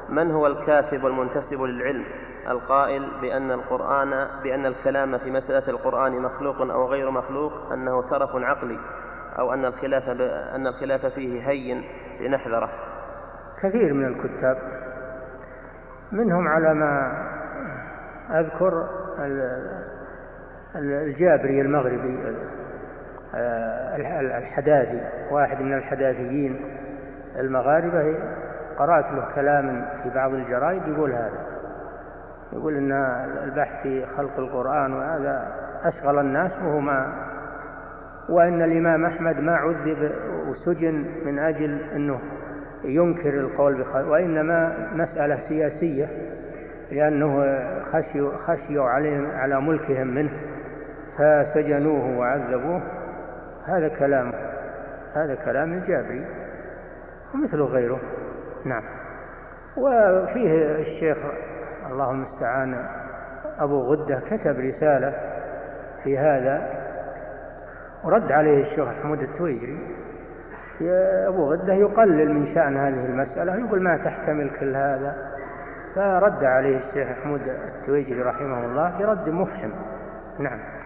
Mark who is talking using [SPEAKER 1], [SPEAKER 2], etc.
[SPEAKER 1] من هو الكاتب والمنتسب للعلم القائل بأن الكلام في مسألة القرآن مخلوق أو غير مخلوق أنه ترف عقلي، أو أن الخلاف فيه هين لنحذره؟
[SPEAKER 2] كثير من الكتاب، منهم على ما أذكر الجابري المغربي الحداثي، واحد من الحداثيين المغاربة، قرأت له كلام في بعض الجرائد يقول هذا، يقول إن البحث في خلق القرآن وهذا أشغل الناس، وإن الإمام أحمد ما عذب وسجن من أجل أنه ينكر القول بخلق، وإنما مسألة سياسية، لأنه خشيوا على ملكهم منه فسجنوه وعذبوه. هذا كلام الجابري ومثله غيره. نعم. وفيه الشيخ الله المستعان أبو غدة كتب رسالة في هذا ورد عليه الشيخ حمود التويجري. أبو غدة يقلل من شأن هذه المسألة، يقول ما تحتمل كل هذا، فرد عليه الشيخ حمود التويجري رحمه الله برد مفحم. نعم.